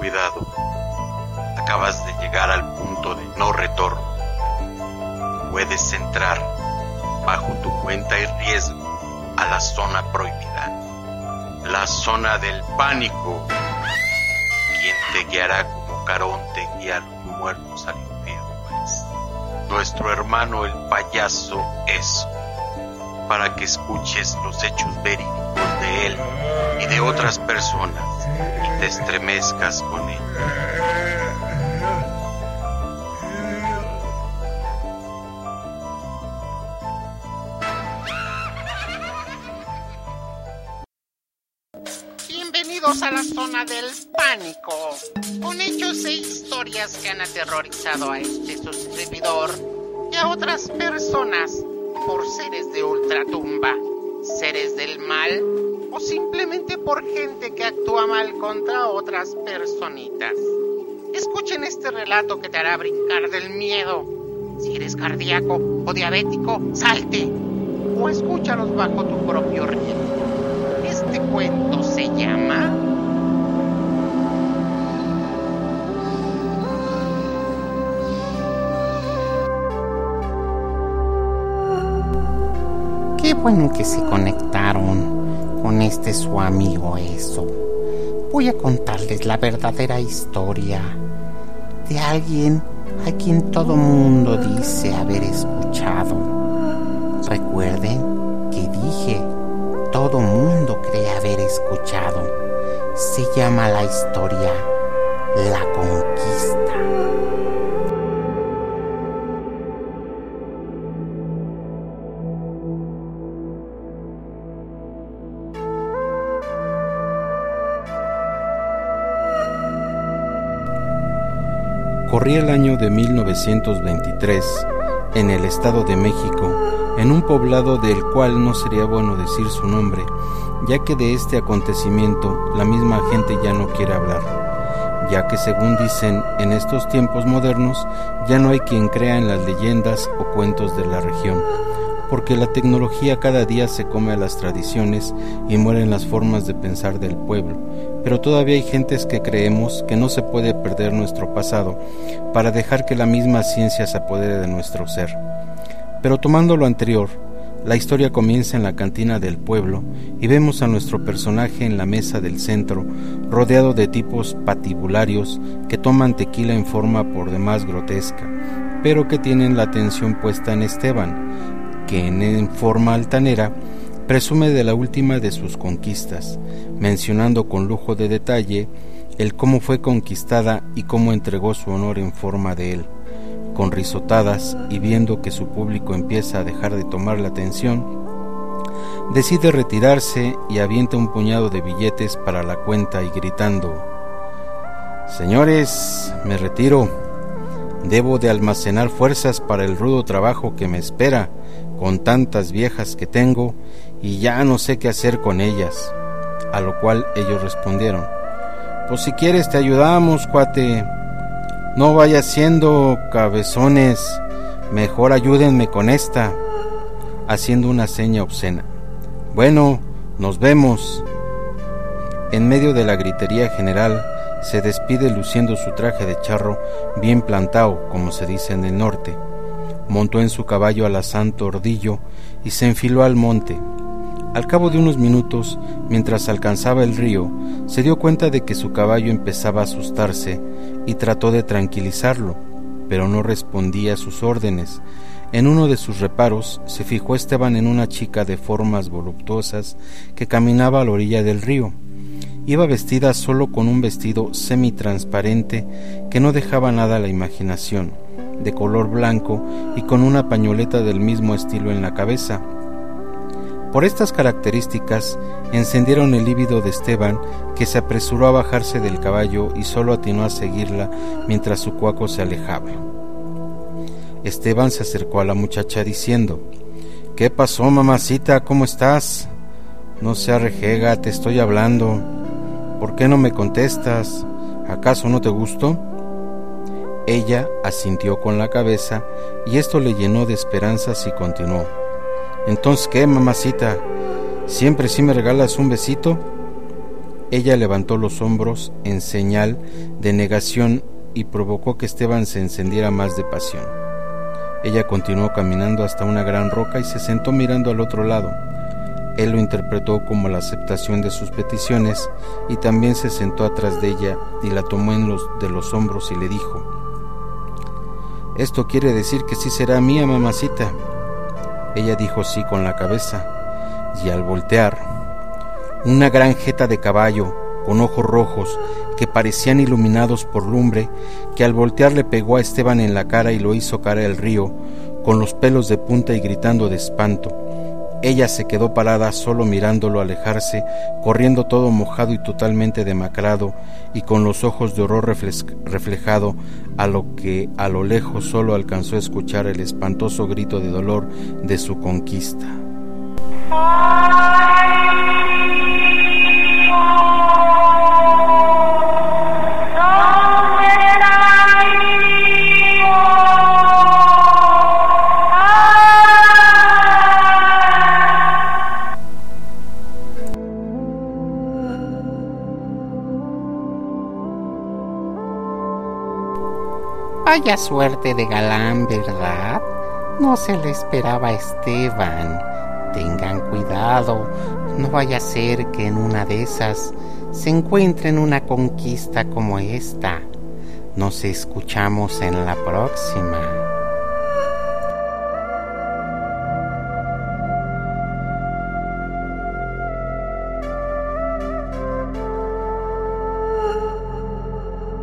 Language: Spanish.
cuidado. Acabas de llegar al punto de no retorno. Puedes entrar bajo tu cuenta y riesgo a la zona prohibida, la zona del pánico. Quien te guiará como Caronte guía a los muertos al infierno es nuestro hermano el payaso Eso, para que escuches los hechos verídicos de él y de otras personas y te estremezcas con él. Bienvenidos a la zona del pánico, con hechos e historias que han aterrorizado a su servidor y a otras personas por seres de ultratumba, seres del mal o simplemente por gente que actúa mal contra otras personitas. Escuchen este relato que te hará brincar del miedo. Si eres cardíaco o diabético, salte o escúchalos bajo tu propio riesgo. Este cuento se llama Qué bueno que se conectaron con su amigo Eso. Voy a contarles la verdadera historia de alguien a quien todo mundo dice haber escuchado. Recuerden que dije, todo mundo cree haber escuchado. Se llama la historia La Conquista. Corría el año de 1923 en el Estado de México, en un poblado del cual no sería bueno decir su nombre, ya que de este acontecimiento la misma gente ya no quiere hablar, ya que según dicen en estos tiempos modernos ya no hay quien crea en las leyendas o cuentos de la región, porque la tecnología cada día se come a las tradiciones y mueren las formas de pensar del pueblo, pero todavía hay gentes que creemos que no se puede perder nuestro pasado para dejar que la misma ciencia se apodere de nuestro ser. Pero tomando lo anterior, la historia comienza en la cantina del pueblo y vemos a nuestro personaje en la mesa del centro, rodeado de tipos patibularios que toman tequila en forma por demás grotesca, pero que tienen la atención puesta en Esteban, que en forma altanera presume de la última de sus conquistas, mencionando con lujo de detalle el cómo fue conquistada y cómo entregó su honor en forma de él. Con risotadas y viendo que su público empieza a dejar de tomar la atención, decide retirarse y avienta un puñado de billetes para la cuenta y gritando: «Señores, me retiro. Debo de almacenar fuerzas para el rudo trabajo que me espera con tantas viejas que tengo y ya no sé qué hacer con ellas». A lo cual ellos respondieron: «Pues si quieres te ayudamos, cuate. No vaya siendo cabezones, mejor ayúdenme con esta», haciendo una seña obscena. «Bueno, nos vemos». En medio de la gritería general, se despide luciendo su traje de charro bien plantado, como se dice en el norte. Montó en su caballo alazán tordillo y se enfiló al monte. Al cabo de unos minutos, mientras alcanzaba el río, se dio cuenta de que su caballo empezaba a asustarse y trató de tranquilizarlo, pero no respondía a sus órdenes. En uno de sus reparos se fijó Esteban en una chica de formas voluptuosas que caminaba a la orilla del río. Iba vestida solo con un vestido semitransparente que no dejaba nada a la imaginación, de color blanco y con una pañoleta del mismo estilo en la cabeza. Por estas características encendieron el líbido de Esteban, que se apresuró a bajarse del caballo y solo atinó a seguirla mientras su cuaco se alejaba. Esteban se acercó a la muchacha diciendo: «¿Qué pasó, mamacita? ¿Cómo estás? No se arrejega, te estoy hablando. ¿Por qué no me contestas? ¿Acaso no te gusto?». Ella asintió con la cabeza y esto le llenó de esperanzas y continuó: «¿Entonces qué, mamacita? ¿Siempre sí me regalas un besito?». Ella levantó los hombros en señal de negación y provocó que Esteban se encendiera más de pasión. Ella continuó caminando hasta una gran roca y se sentó mirando al otro lado. Él lo interpretó como la aceptación de sus peticiones y también se sentó atrás de ella y la tomó de los hombros y le dijo: «Esto quiere decir que sí será mía, mamacita». Ella dijo sí con la cabeza, y al voltear, una gran jeta de caballo con ojos rojos que parecían iluminados por lumbre, que al voltear le pegó a Esteban en la cara y lo hizo caer al río, con los pelos de punta y gritando de espanto. Ella se quedó parada solo mirándolo alejarse, corriendo todo mojado y totalmente demacrado, y con los ojos de horror reflejado, a lo que a lo lejos solo alcanzó a escuchar el espantoso grito de dolor de su conquista. Vaya suerte de galán, ¿verdad? No se le esperaba a Esteban. Tengan cuidado, no vaya a ser que en una de esas se encuentren una conquista como esta. Nos escuchamos en la próxima.